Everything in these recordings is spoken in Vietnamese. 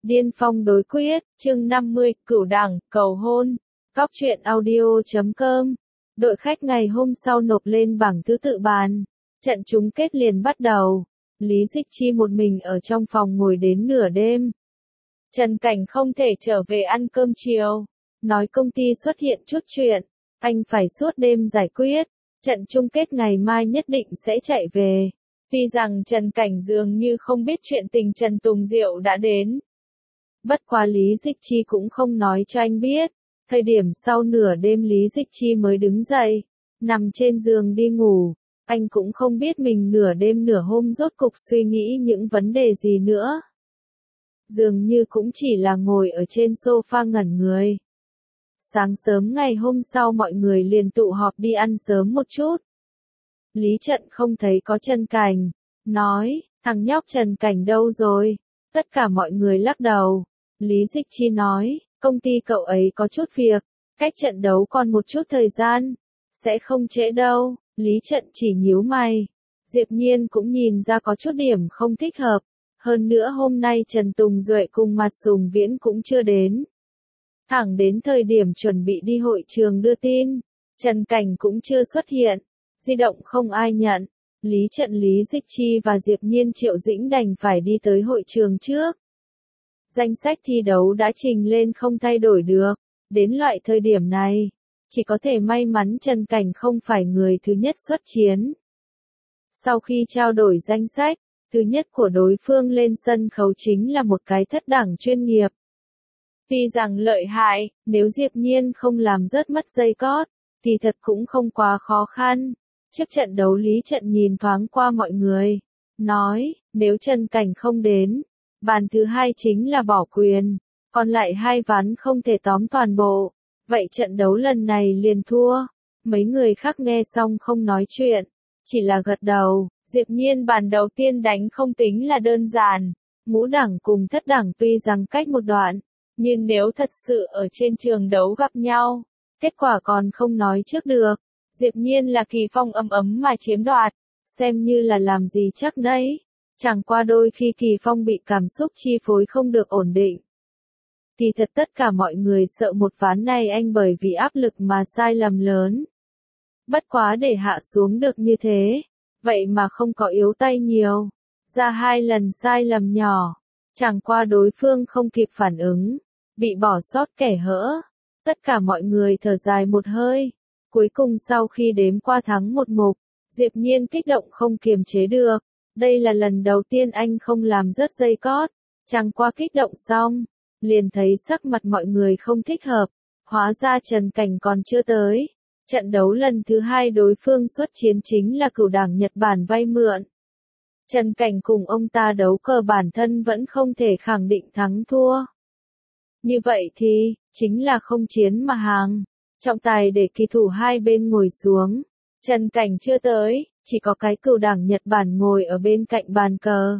Điên phong đối quyết, chương 50, cửu đẳng, cầu hôn. Góc truyện audio.com. Đội khách ngày hôm sau nộp lên bảng thứ tự bàn. Trận chung kết liền bắt đầu. Lý Dịch Chi một mình ở trong phòng ngồi đến nửa đêm. Trần Cảnh không thể trở về ăn cơm chiều. Nói công ty xuất hiện chút chuyện. Anh phải suốt đêm giải quyết. Trận chung kết ngày mai nhất định sẽ chạy về. Tuy rằng Trần Cảnh dường như không biết chuyện tình Trần Tùng Diệu đã đến. Bất quá Lý Dịch Chi cũng không nói cho anh biết. Thời điểm sau nửa đêm Lý Dịch Chi mới đứng dậy, nằm trên giường đi ngủ. Anh cũng không biết mình nửa đêm nửa hôm rốt cục suy nghĩ những vấn đề gì nữa. Dường như cũng chỉ là ngồi ở trên sofa ngẩn người. Sáng sớm ngày hôm sau mọi người liền tụ họp đi ăn sớm một chút. Lý Trận không thấy có Trần Cảnh, nói, thằng nhóc Trần Cảnh đâu rồi? Tất cả mọi người lắc đầu. Lý Dịch Chi nói, công ty cậu ấy có chút việc, cách trận đấu còn một chút thời gian, sẽ không trễ đâu. Lý Trận chỉ nhíu mày. Diệp Nhiên cũng nhìn ra có chút điểm không thích hợp. Hơn nữa hôm nay Trần Tùng Duệ cùng Mạt Sùng Viễn cũng chưa đến. Thẳng đến thời điểm chuẩn bị đi hội trường đưa tin, Trần Cảnh cũng chưa xuất hiện. Di động không ai nhận. Lý Trận, Lý Dịch Chi và Diệp Nhiên, Triệu Dĩnh đành phải đi tới hội trường trước. Danh sách thi đấu đã trình lên không thay đổi được. Đến loại thời điểm này, chỉ có thể may mắn Trần Cảnh không phải người thứ nhất xuất chiến. Sau khi trao đổi danh sách, thứ nhất của đối phương lên sân khấu chính là một cái thất đẳng chuyên nghiệp. Tuy rằng lợi hại, nếu Diệp Nhiên không làm rớt mất dây cót, thì thật cũng không quá khó khăn. Trước trận đấu Lý Trận nhìn thoáng qua mọi người, nói, nếu Trần Cảnh không đến, bàn thứ hai chính là bỏ quyền, còn lại hai ván không thể tóm toàn bộ, vậy trận đấu lần này liền thua. Mấy người khác nghe xong không nói chuyện, chỉ là gật đầu. Diệp Nhiên bàn đầu tiên đánh không tính là đơn giản, ngũ đẳng cùng thất đẳng tuy rằng cách một đoạn, nhưng nếu thật sự ở trên trường đấu gặp nhau, kết quả còn không nói trước được. Diệp Nhiên là Kỳ Phong ấm mà chiếm đoạt, xem như là làm gì chắc nấy. Chẳng qua đôi khi Kỳ Phong bị cảm xúc chi phối không được ổn định. Thì thật tất cả mọi người sợ một ván này anh bởi vì áp lực mà sai lầm lớn. Bất quá để hạ xuống được như thế, vậy mà không có yếu tay nhiều. Ra hai lần sai lầm nhỏ, chẳng qua đối phương không kịp phản ứng, bị bỏ sót kẻ hỡ. Tất cả mọi người thở dài một hơi. Cuối cùng sau khi đếm qua thắng một mục, Diệp Nhiên kích động không kiềm chế được. Đây là lần đầu tiên anh không làm rớt dây cót. Chẳng qua kích động xong, liền thấy sắc mặt mọi người không thích hợp. Hóa ra Trần Cảnh còn chưa tới. Trận đấu lần thứ hai đối phương xuất chiến chính là cửu đảng Nhật Bản vay mượn. Trần Cảnh cùng ông ta đấu cờ bản thân vẫn không thể khẳng định thắng thua. Như vậy thì, chính là không chiến mà hàng. Trọng tài để kỳ thủ hai bên ngồi xuống. Trần Cảnh chưa tới, chỉ có cái cửu đảng Nhật Bản ngồi ở bên cạnh bàn cờ.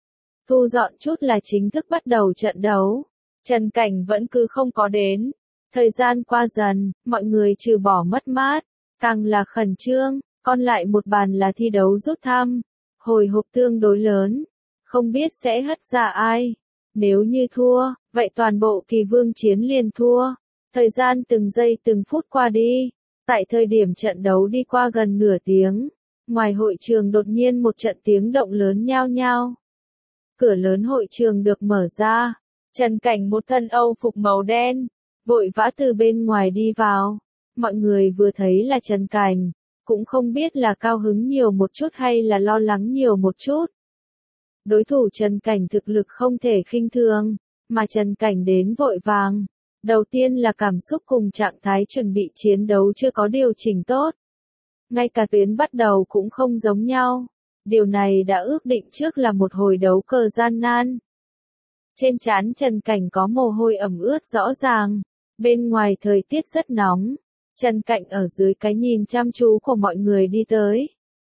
Thu dọn chút là chính thức bắt đầu trận đấu. Trần Cảnh vẫn cứ không có đến. Thời gian qua dần, mọi người trừ bỏ mất mát, càng là khẩn trương, còn lại một bàn là thi đấu rút thăm. Hồi hộp tương đối lớn, không biết sẽ hất ra ai. Nếu như thua, vậy toàn bộ kỳ vương chiến liền thua. Thời gian từng giây từng phút qua đi. Tại thời điểm trận đấu đi qua gần nửa tiếng, ngoài hội trường đột nhiên một trận tiếng động lớn nhao nhao. Cửa lớn hội trường được mở ra. Trần Cảnh một thân Âu phục màu đen, vội vã từ bên ngoài đi vào. Mọi người vừa thấy là Trần Cảnh, cũng không biết là cao hứng nhiều một chút hay là lo lắng nhiều một chút. Đối thủ Trần Cảnh thực lực không thể khinh thường, mà Trần Cảnh đến vội vàng. Đầu tiên là cảm xúc cùng trạng thái chuẩn bị chiến đấu chưa có điều chỉnh tốt. Ngay cả tuyến bắt đầu cũng không giống nhau. Điều này đã ước định trước là một hồi đấu cờ gian nan. Trên trán Trần Cảnh có mồ hôi ẩm ướt rõ ràng. Bên ngoài thời tiết rất nóng. Trần Cảnh ở dưới cái nhìn chăm chú của mọi người đi tới.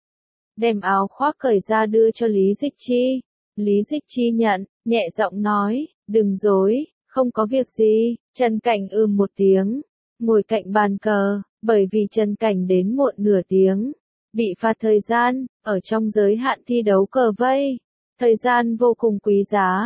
Đem áo khoác cởi ra đưa cho Lý Dịch Chi. Lý Dịch Chi nhận, nhẹ giọng nói, đừng dối, không có việc gì. Trần Cảnh một tiếng, ngồi cạnh bàn cờ, bởi vì Trần Cảnh đến muộn nửa tiếng. Bị phạt thời gian, ở trong giới hạn thi đấu cờ vây. Thời gian vô cùng quý giá.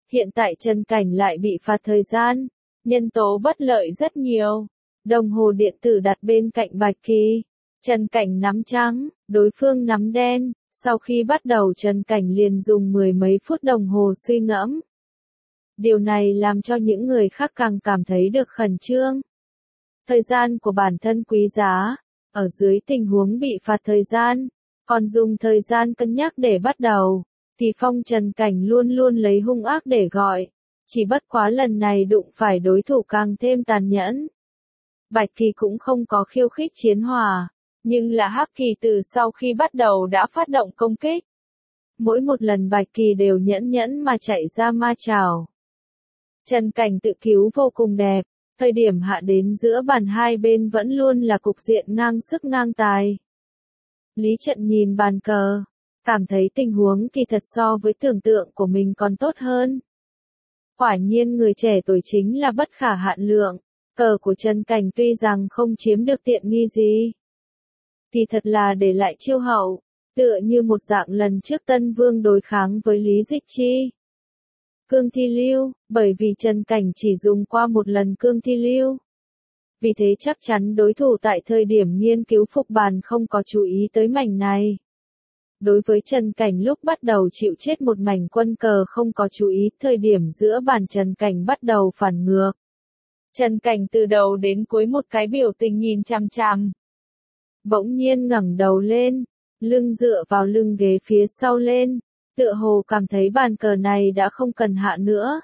Hiện tại Trần Cảnh lại bị phạt thời gian, nhân tố bất lợi rất nhiều. Đồng hồ điện tử đặt bên cạnh Bạch Kỳ. Trần Cảnh nắm trắng, đối phương nắm đen. Sau khi bắt đầu Trần Cảnh liền dùng mười mấy phút đồng hồ suy ngẫm. Điều này làm cho những người khác càng cảm thấy được khẩn trương. Thời gian của bản thân quý giá, ở dưới tình huống bị phạt thời gian, còn dùng thời gian cân nhắc để bắt đầu, thì Phong Trần Cảnh luôn luôn lấy hung ác để gọi. Chỉ bất quá lần này đụng phải đối thủ càng thêm tàn nhẫn. Bạch Kỳ cũng không có khiêu khích chiến hòa, nhưng là Hắc Kỳ từ sau khi bắt đầu đã phát động công kích. Mỗi một lần Bạch Kỳ đều nhẫn nhẫn mà chạy ra ma chảo. Trần Cảnh tự cứu vô cùng đẹp, thời điểm hạ đến giữa bàn hai bên vẫn luôn là cục diện ngang sức ngang tài. Lý Trận nhìn bàn cờ, cảm thấy tình huống kỳ thật so với tưởng tượng của mình còn tốt hơn. Quả nhiên người trẻ tuổi chính là bất khả hạn lượng, cờ của Trần Cảnh tuy rằng không chiếm được tiện nghi gì, thì thật là để lại chiêu hậu, tựa như một dạng lần trước Tân Vương đối kháng với Lý Dịch Chi. Cương thi lưu, bởi vì Trần Cảnh chỉ dùng qua một lần cương thi lưu. Vì thế chắc chắn đối thủ tại thời điểm nghiên cứu phục bàn không có chú ý tới mảnh này. Đối với Trần Cảnh lúc bắt đầu chịu chết một mảnh quân cờ không có chú ý, thời điểm giữa bàn Trần Cảnh bắt đầu phản ngược. Trần Cảnh từ đầu đến cuối một cái biểu tình nhìn chằm chằm. Bỗng nhiên ngẩng đầu lên, lưng dựa vào lưng ghế phía sau lên, tựa hồ cảm thấy bàn cờ này đã không cần hạ nữa.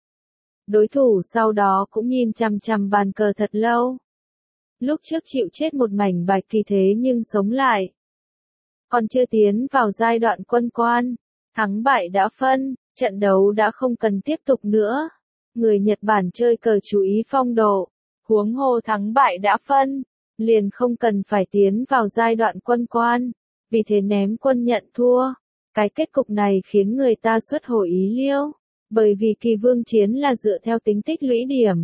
Đối thủ sau đó cũng nhìn chằm chằm bàn cờ thật lâu. Lúc trước chịu chết một mảnh Bạch Kỳ thế nhưng sống lại. Còn chưa tiến vào giai đoạn quân quan, thắng bại đã phân, trận đấu đã không cần tiếp tục nữa. Người Nhật Bản chơi cờ chú ý phong độ, huống hồ thắng bại đã phân, liền không cần phải tiến vào giai đoạn quân quan, vì thế ném quân nhận thua. Cái kết cục này khiến người ta xuất hồi ý liêu, bởi vì kỳ vương chiến là dựa theo tính tích lũy điểm.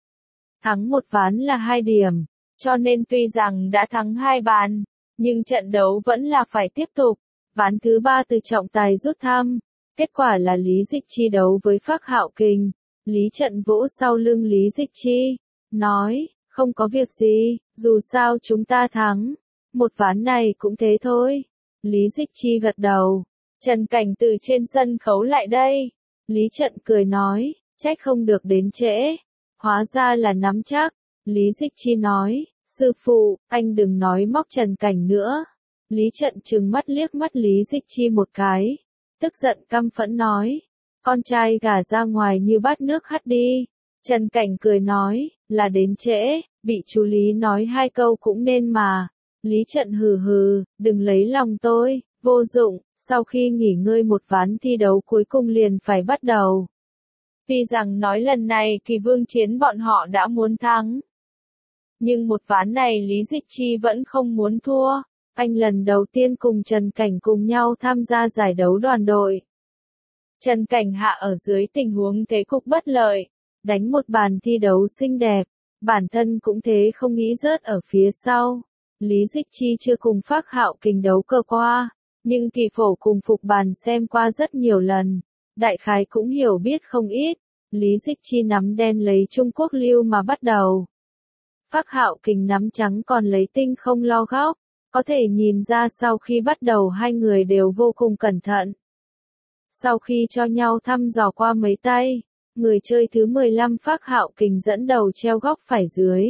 Thắng một ván là 2 điểm, cho nên tuy rằng đã thắng 2 bàn, nhưng trận đấu vẫn là phải tiếp tục. Ván thứ 3 từ trọng tài rút thăm, kết quả là Lý Dịch Chi đấu với Phác Hạo Kình. Lý Trận vỗ sau lưng Lý Dịch Chi, nói, không có việc gì, dù sao chúng ta thắng, một ván này cũng thế thôi. Lý Dịch Chi gật đầu. Trần Cảnh từ trên sân khấu lại đây. Lý Trận cười nói, trách không được đến trễ. Hóa ra là nắm chắc. Lý Dịch Chi nói, sư phụ, anh đừng nói móc Trần Cảnh nữa. Lý Trận trừng mắt liếc mắt Lý Dịch Chi một cái, tức giận căm phẫn nói, con trai gả ra ngoài như bát nước hắt đi. Trần Cảnh cười nói, là đến trễ, bị chú Lý nói 2 câu cũng nên mà. Lý Trận hừ hừ, đừng lấy lòng tôi, vô dụng. Sau khi nghỉ ngơi một ván thi đấu cuối cùng liền phải bắt đầu. Tuy rằng nói lần này kỳ vương chiến bọn họ đã muốn thắng, nhưng một ván này Lý Dịch Chi vẫn không muốn thua. Anh lần đầu tiên cùng Trần Cảnh cùng nhau tham gia giải đấu đoàn đội. Trần Cảnh hạ ở dưới tình huống thế cục bất lợi, đánh một bàn thi đấu xinh đẹp, bản thân cũng thế không nghĩ rớt ở phía sau. Lý Dịch Chi chưa cùng Phác Hạo Kình đấu cờ qua, nhưng kỳ phổ cùng phục bàn xem qua rất nhiều lần, đại khái cũng hiểu biết không ít. Lý Dịch Chi nắm đen lấy Trung Quốc lưu mà bắt đầu. Phác Hạo Kình nắm trắng còn lấy tinh không lo góc, có thể nhìn ra sau khi bắt đầu hai người đều vô cùng cẩn thận. Sau khi cho nhau thăm dò qua mấy tay, người chơi thứ 15 Phác Hạo Kình dẫn đầu treo góc phải dưới.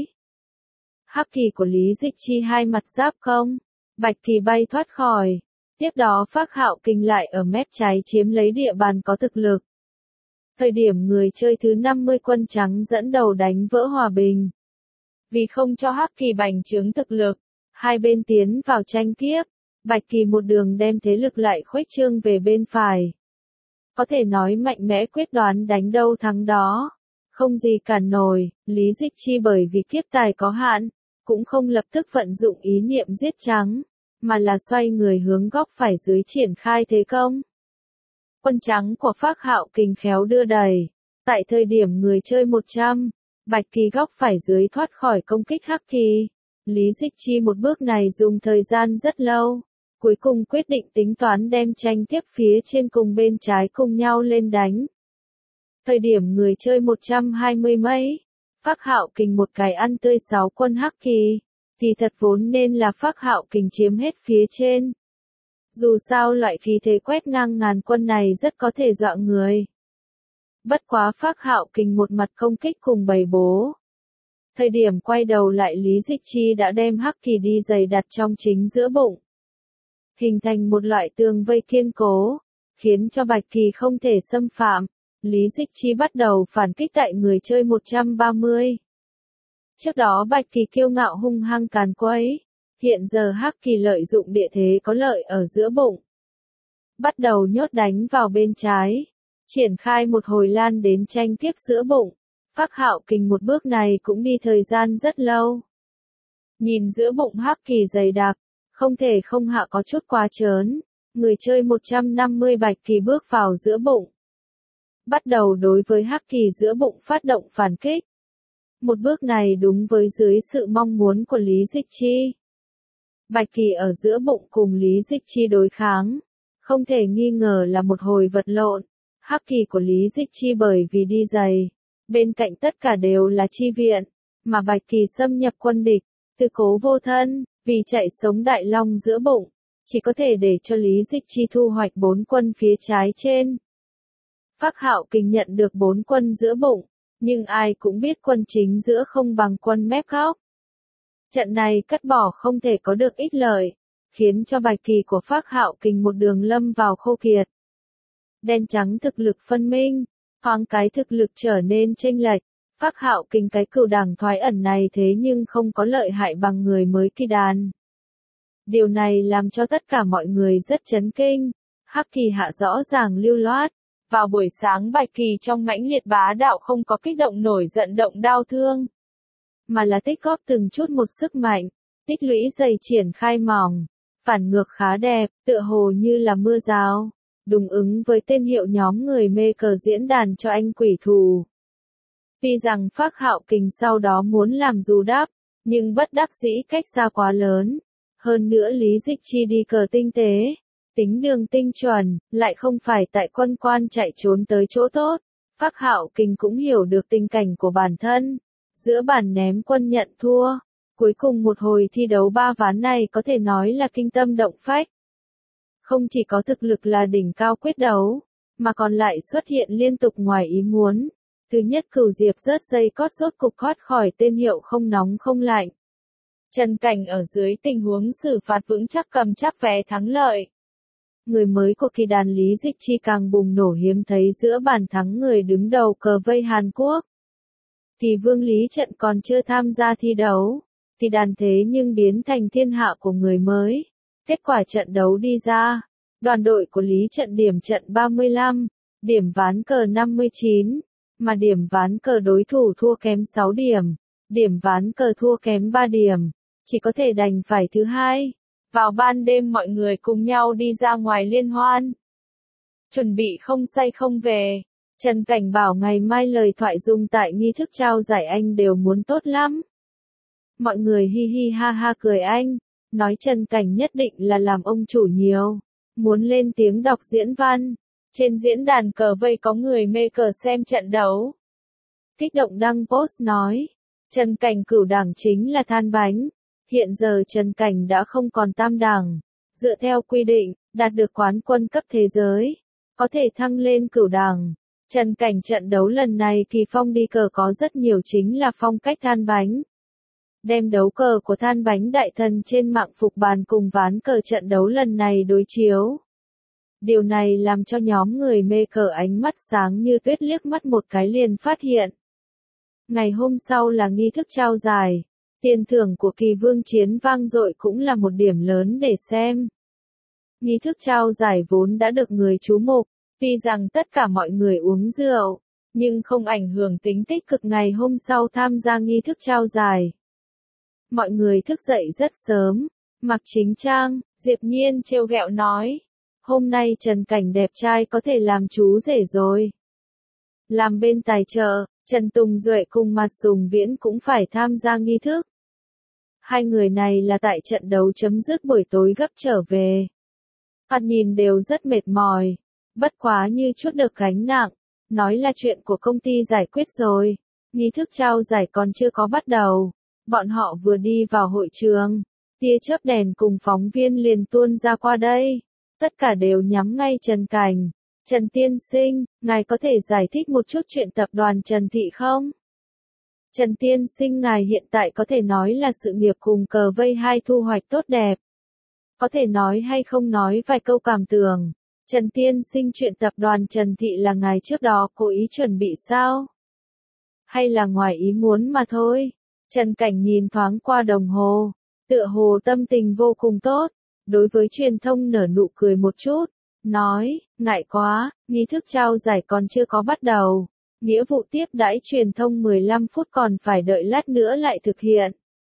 Hắc kỳ của Lý Dịch Chi hai mặt giáp công, Bạch kỳ bay thoát khỏi. Tiếp đó Phác Hạo Kình lại ở mép trái chiếm lấy địa bàn có thực lực. Thời điểm người chơi thứ 50 quân trắng dẫn đầu đánh vỡ hòa bình. Vì không cho Hắc kỳ bành trướng thực lực, hai bên tiến vào tranh kiếp, Bạch kỳ một đường đem thế lực lại khuếch trương về bên phải. Có thể nói mạnh mẽ quyết đoán đánh đâu thắng đó. Không gì cản nổi, Lý Dịch Chi bởi vì kiếp tài có hạn, cũng không lập tức vận dụng ý niệm giết trắng, mà là xoay người hướng góc phải dưới triển khai thế công. Quân trắng của Phác Hạo Kình khéo đưa đẩy. Tại thời điểm người chơi 100, Bạch kỳ góc phải dưới thoát khỏi công kích Hắc kỳ. Lý Dịch Chi một bước này dùng thời gian rất lâu. Cuối cùng quyết định tính toán đem tranh tiếp phía trên cùng bên trái cùng nhau lên đánh. Thời điểm người chơi 120 mấy, Phác Hạo Kình một cái ăn tươi 6 quân Hắc Kỳ, thì thật vốn nên là Phác Hạo Kình chiếm hết phía trên. Dù sao loại khí thế quét ngang ngàn quân này rất có thể dọa người. Bất quá Phác Hạo Kình một mặt công kích cùng bày bố. Thời điểm quay đầu lại Lý Dịch Chi đã đem Hắc Kỳ đi dày đặt trong chính giữa bụng. Hình thành một loại tường vây kiên cố, khiến cho Bạch Kỳ không thể xâm phạm. Lý Dịch Chi bắt đầu phản kích tại người chơi 130. Trước đó Bạch Kỳ kiêu ngạo hung hăng càn quấy, hiện giờ Hắc Kỳ lợi dụng địa thế có lợi ở giữa bụng. Bắt đầu nhốt đánh vào bên trái, triển khai một hồi lan đến tranh tiếp giữa bụng. Phác Hạo Kình một bước này cũng đi thời gian rất lâu. Nhìn giữa bụng Hắc Kỳ dày đặc, không thể không hạ có chút quá trớn, người chơi 150 Bạch Kỳ bước vào giữa bụng. Bắt đầu đối với Hắc Kỳ giữa bụng phát động phản kích. Một bước này đúng với dưới sự mong muốn của Lý Dịch Chi. Bạch Kỳ ở giữa bụng cùng Lý Dịch Chi đối kháng, không thể nghi ngờ là một hồi vật lộn. Hắc Kỳ của Lý Dịch Chi bởi vì đi giày, bên cạnh tất cả đều là chi viện, mà Bạch Kỳ xâm nhập quân địch, tư cố vô thân, vì chạy sống đại long giữa bụng, chỉ có thể để cho Lý Dịch Chi thu hoạch 4 quân phía trái trên. Phác Hạo Kình nhận được 4 quân giữa bụng, nhưng ai cũng biết quân chính giữa không bằng quân mép góc. Trận này cắt bỏ không thể có được ích lợi, khiến cho Bạch Kỳ của Phác Hạo Kình một đường lâm vào khô kiệt. Đen trắng thực lực phân minh, thoáng cái thực lực trở nên chênh lệch. Phác Hạo Kình cái cửu đẳng thoái ẩn này thế nhưng không có lợi hại bằng người mới Kỳ đàn. Điều này làm cho tất cả mọi người rất chấn kinh. Hắc Kỳ hạ rõ ràng lưu loát. Vào buổi sáng Bạch Kỳ trong mãnh liệt bá đạo không có kích động nổi giận động đau thương, mà là tích góp từng chút một sức mạnh, tích lũy dày triển khai mỏng, phản ngược khá đẹp, tựa hồ như là mưa rào, đúng ứng với tên hiệu nhóm người mê cờ diễn đàn cho anh quỷ thù. Tuy rằng Phác Hạo Kình sau đó muốn làm bù đắp, nhưng bất đắc dĩ cách xa quá lớn. Hơn nữa Lý Dịch Chi đi cờ tinh tế, tính đường tinh chuẩn, lại không phải tại quân quan chạy trốn tới chỗ tốt. Phác Hạo Kình cũng hiểu được tình cảnh của bản thân. Giữa bàn ném quân nhận thua, cuối cùng một hồi thi đấu 3 ván này có thể nói là kinh tâm động phách. Không chỉ có thực lực là đỉnh cao quyết đấu, mà còn lại xuất hiện liên tục ngoài ý muốn. Thứ nhất Cửu Diệp rớt dây cót rốt cục thoát khỏi tên hiệu không nóng không lạnh. Trần Cảnh ở dưới tình huống xử phạt vững chắc cầm chắc vé thắng lợi. Người mới của Kỳ đàn Lý Dịch Chi càng bùng nổ hiếm thấy giữa bàn thắng người đứng đầu cờ vây Hàn Quốc. Thì Vương Lý Trận còn chưa tham gia thi đấu, thì đàn thế nhưng biến thành thiên hạ của người mới. Kết quả trận đấu đi ra, đoàn đội của Lý Trận điểm trận 35, điểm ván cờ 59, mà điểm ván cờ đối thủ thua kém 6 điểm, điểm ván cờ thua kém 3 điểm, chỉ có thể đành phải thứ hai. Vào ban đêm mọi người cùng nhau đi ra ngoài liên hoan. Chuẩn bị không say không về. Trần Cảnh bảo ngày mai lời thoại dùng tại nghi thức trao giải anh đều muốn tốt lắm. Mọi người hi hi ha ha cười anh, nói Trần Cảnh nhất định là làm ông chủ nhiều, muốn lên tiếng đọc diễn văn. Trên diễn đàn cờ vây có người mê cờ xem trận đấu. Kích động đăng post nói, Trần Cảnh cửu đẳng chính là than bánh. Hiện giờ Trần Cảnh đã không còn tam đẳng. Dựa theo quy định, đạt được quán quân cấp thế giới, có thể thăng lên cửu đẳng. Trần Cảnh trận đấu lần này kỳ phong đi cờ có rất nhiều chính là phong cách than bánh. Đem đấu cờ của than bánh đại thần trên mạng phục bàn cùng ván cờ trận đấu lần này đối chiếu. Điều này làm cho nhóm người mê cờ ánh mắt sáng như tuyết liếc mắt một cái liền phát hiện. Ngày hôm sau là nghi thức trao giải. Tiền thưởng của Kỳ Vương chiến vang dội cũng là một điểm lớn để xem. Nghi thức trao giải vốn đã được người chú mục, tuy rằng tất cả mọi người uống rượu, nhưng không ảnh hưởng tính tích cực ngày hôm sau tham gia nghi thức trao giải. Mọi người thức dậy rất sớm, mặc chính trang, Diệp Nhiên trêu ghẹo nói, hôm nay Trần Cảnh đẹp trai có thể làm chú rể rồi. Làm bên tài trợ, Trần Tùng Duệ cùng Mạt Sùng Viễn cũng phải tham gia nghi thức. Hai người này là tại trận đấu chấm dứt buổi tối gấp trở về. Thoạt nhìn đều rất mệt mỏi, bất quá như chút được gánh nặng, nói là chuyện của công ty giải quyết rồi. Nghi thức trao giải còn chưa có bắt đầu. Bọn họ vừa đi vào hội trường, tia chớp đèn cùng phóng viên liền tuôn ra qua đây. Tất cả đều nhắm ngay Trần Cảnh. Trần tiên sinh, ngài có thể giải thích một chút chuyện tập đoàn Trần Thị không? Trần tiên sinh, ngài hiện tại có thể nói là sự nghiệp cùng cờ vây hai thu hoạch tốt đẹp. Có thể nói hay không nói vài câu cảm tưởng. Trần tiên sinh, chuyện tập đoàn Trần Thị là ngài trước đó cố ý chuẩn bị sao? Hay là ngoài ý muốn mà thôi? Trần Cảnh nhìn thoáng qua đồng hồ, tựa hồ tâm tình vô cùng tốt, đối với truyền thông nở nụ cười một chút, nói, ngại quá, nghi thức trao giải còn chưa có bắt đầu, nghĩa vụ tiếp đãi truyền thông 15 phút còn phải đợi lát nữa lại thực hiện.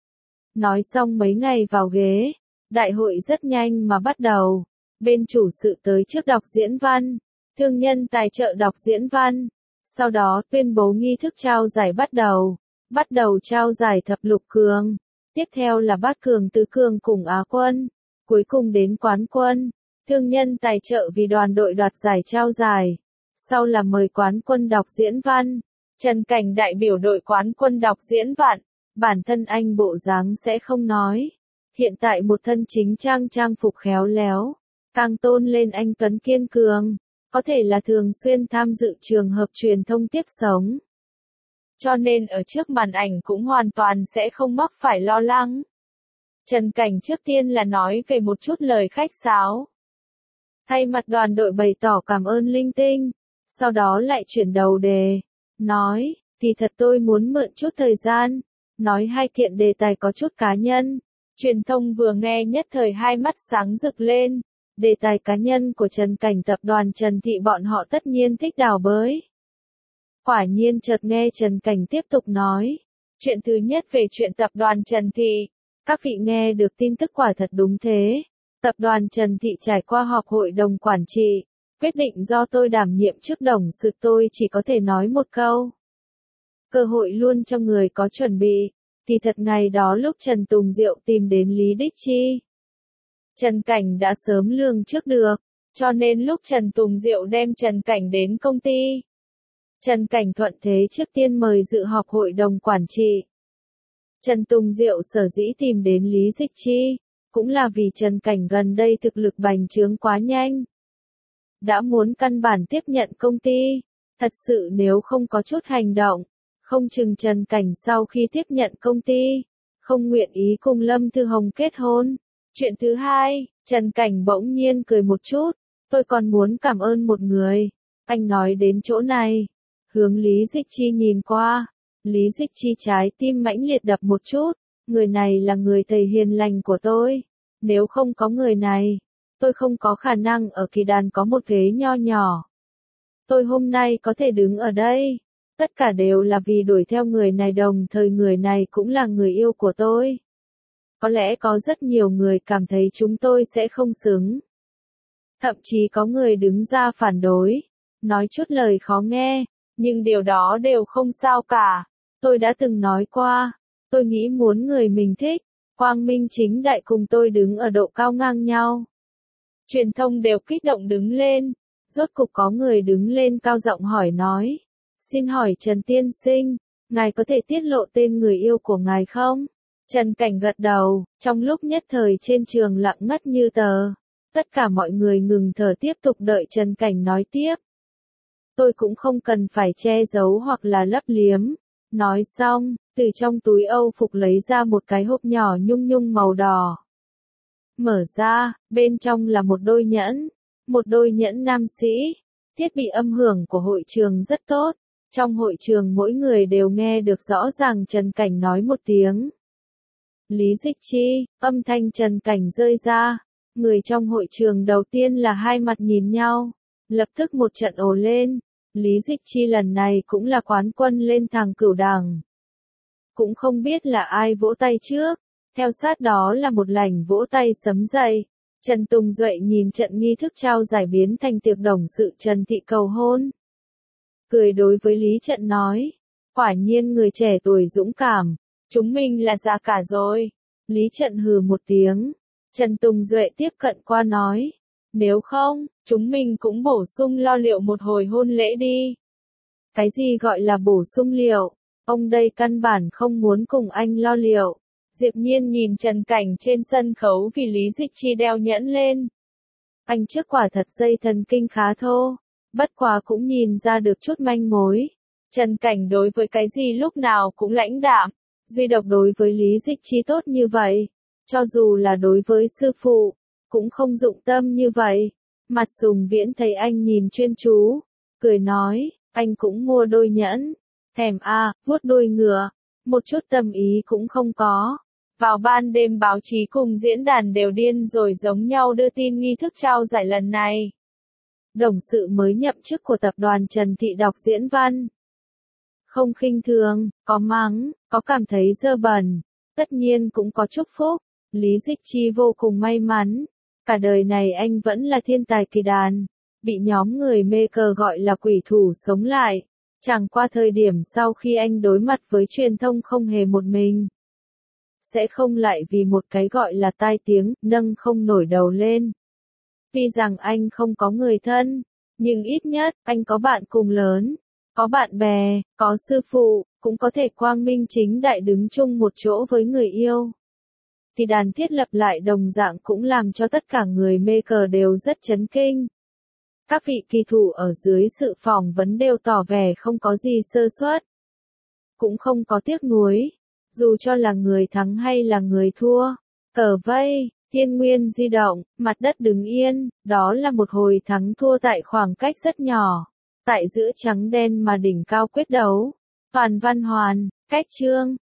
Nói xong mấy ngày vào ghế, đại hội rất nhanh mà bắt đầu, bên chủ sự tới trước đọc diễn văn, thương nhân tài trợ đọc diễn văn, sau đó tuyên bố nghi thức trao giải bắt đầu trao giải thập lục cường, tiếp theo là bát cường tứ cường cùng Á quân, cuối cùng đến quán quân, thương nhân tài trợ vì đoàn đội đoạt giải trao giải, sau là mời quán quân đọc diễn văn, Trần Cảnh đại biểu đội quán quân đọc diễn văn, bản thân anh bộ dáng sẽ không nói, hiện tại một thân chính trang phục khéo léo, càng tôn lên anh tuấn kiên cường, có thể là thường xuyên tham dự trường hợp truyền thông tiếp sống. Cho nên ở trước màn ảnh cũng hoàn toàn sẽ không mắc phải lo lắng. Trần Cảnh trước tiên là nói về một chút lời khách sáo. Thay mặt đoàn đội bày tỏ cảm ơn linh tinh, sau đó lại chuyển đầu đề, nói, thì thật tôi muốn mượn chút thời gian, nói hai kiện đề tài có chút cá nhân. Truyền thông vừa nghe nhất thời hai mắt sáng rực lên, đề tài cá nhân của Trần Cảnh tập đoàn Trần Thị bọn họ tất nhiên thích đào bới. Quả nhiên chợt nghe Trần Cảnh tiếp tục nói, chuyện thứ nhất về chuyện tập đoàn Trần Thị, các vị nghe được tin tức quả thật đúng thế. Tập đoàn Trần Thị trải qua họp hội đồng quản trị, quyết định do tôi đảm nhiệm chức董sự, tôi chỉ có thể nói một câu. Cơ hội luôn cho người có chuẩn bị, thì thật ngày đó lúc Trần Tùng Diệu tìm đến Lý Đích Chi. Trần Cảnh đã sớm lường trước được, cho nên lúc Trần Tùng Diệu đem Trần Cảnh đến công ty, Trần Cảnh thuận thế trước tiên mời dự họp hội đồng quản trị. Trần Tùng Diệu sở dĩ tìm đến Lý Đích Chi, cũng là vì Trần Cảnh gần đây thực lực bành trướng quá nhanh. Đã muốn căn bản tiếp nhận công ty, thật sự nếu không có chút hành động, không chừng Trần Cảnh sau khi tiếp nhận công ty, không nguyện ý cùng Lâm Thư Hồng kết hôn. Chuyện thứ hai, Trần Cảnh bỗng nhiên cười một chút, tôi còn muốn cảm ơn một người. Anh nói đến chỗ này, hướng Lý Đích Chi nhìn qua, Lý Đích Chi trái tim mãnh liệt đập một chút, người này là người thầy hiền lành của tôi, nếu không có người này, tôi không có khả năng ở kỳ đàn có một ghế nho nhỏ. Tôi hôm nay có thể đứng ở đây, tất cả đều là vì đuổi theo người này, đồng thời người này cũng là người yêu của tôi. Có lẽ có rất nhiều người cảm thấy chúng tôi sẽ không xứng. Thậm chí có người đứng ra phản đối, nói chút lời khó nghe, nhưng điều đó đều không sao cả. Tôi đã từng nói qua, tôi nghĩ muốn người mình thích, quang minh chính đại cùng tôi đứng ở độ cao ngang nhau. Truyền thông đều kích động đứng lên, rốt cục có người đứng lên cao giọng hỏi nói, xin hỏi Trần tiên sinh, ngài có thể tiết lộ tên người yêu của ngài không? Trần Cảnh gật đầu, trong lúc nhất thời trên trường lặng ngắt như tờ. Tất cả mọi người ngừng thở tiếp tục đợi Trần Cảnh nói tiếp. Tôi cũng không cần phải che giấu hoặc là lấp liếm. Nói xong, từ trong túi Âu phục lấy ra một cái hộp nhỏ nhung nhung màu đỏ. Mở ra, bên trong là một đôi nhẫn nam sĩ. Thiết bị âm hưởng của hội trường rất tốt. Trong hội trường mỗi người đều nghe được rõ ràng Trần Cảnh nói một tiếng. Lý Đích Chi, âm thanh Trần Cảnh rơi ra. Người trong hội trường đầu tiên là hai mặt nhìn nhau. Lập tức một trận ồ lên. Lý Đích Chi lần này cũng là quán quân lên thang cửu đẳng. Cũng không biết là ai vỗ tay trước. Theo sát đó là một lảnh vỗ tay sấm dậy. Trần Tùng Duệ nhìn trận nghi thức trao giải biến thành tiệc董sự Trần Thị cầu hôn. Cười đối với Lý Trận nói. Quả nhiên người trẻ tuổi dũng cảm. Chúng mình là già cả rồi. Lý Trận hừ một tiếng. Trần Tùng Duệ tiếp cận qua nói. Nếu không, chúng mình cũng bổ sung lo liệu một hồi hôn lễ đi. Cái gì gọi là bổ sung liệu? Ông đây căn bản không muốn cùng anh lo liệu. Diệp Nhiên nhìn Trần Cảnh trên sân khấu vì Lý Dịch Chi đeo nhẫn lên. Anh trước quả thật dây thần kinh khá thô, bất quá cũng nhìn ra được chút manh mối. Trần Cảnh đối với cái gì lúc nào cũng lãnh đạm, duy độc đối với Lý Dịch Chi tốt như vậy. Cho dù là đối với sư phụ, cũng không dụng tâm như vậy. Mặt Sùng Viễn thấy anh nhìn chuyên chú, cười nói, anh cũng mua đôi nhẫn. Thèm a, vuốt đuôi ngựa, một chút tâm ý cũng không có. Vào ban đêm báo chí cùng diễn đàn đều điên rồi giống nhau đưa tin nghi thức trao giải lần này. Đồng sự mới nhậm chức của tập đoàn Trần Thị đọc diễn văn. Không khinh thường, có mắng, có cảm thấy dơ bẩn, tất nhiên cũng có chúc phúc. Lý Dịch Chi vô cùng may mắn, cả đời này anh vẫn là thiên tài kỳ đàn, bị nhóm người mê cờ gọi là quỷ thủ sống lại. Chẳng qua thời điểm sau khi anh đối mặt với truyền thông không hề một mình. Sẽ không lại vì một cái gọi là tai tiếng, nâng không nổi đầu lên. Tuy rằng anh không có người thân, nhưng ít nhất, anh có bạn cùng lớn, có bạn bè, có sư phụ, cũng có thể quang minh chính đại đứng chung một chỗ với người yêu. Thì đàn thiết lập lại đồng dạng cũng làm cho tất cả người mê cờ đều rất chấn kinh. Các vị kỳ thủ ở dưới sự phỏng vấn đều tỏ vẻ không có gì sơ suất, cũng không có tiếc nuối, dù cho là người thắng hay là người thua. Cờ vây, Thiên Nguyên di động, mặt đất đứng yên, đó là một hồi thắng thua tại khoảng cách rất nhỏ, tại giữa trắng đen mà đỉnh cao quyết đấu. Toàn Văn Hoàn, Cách Chương,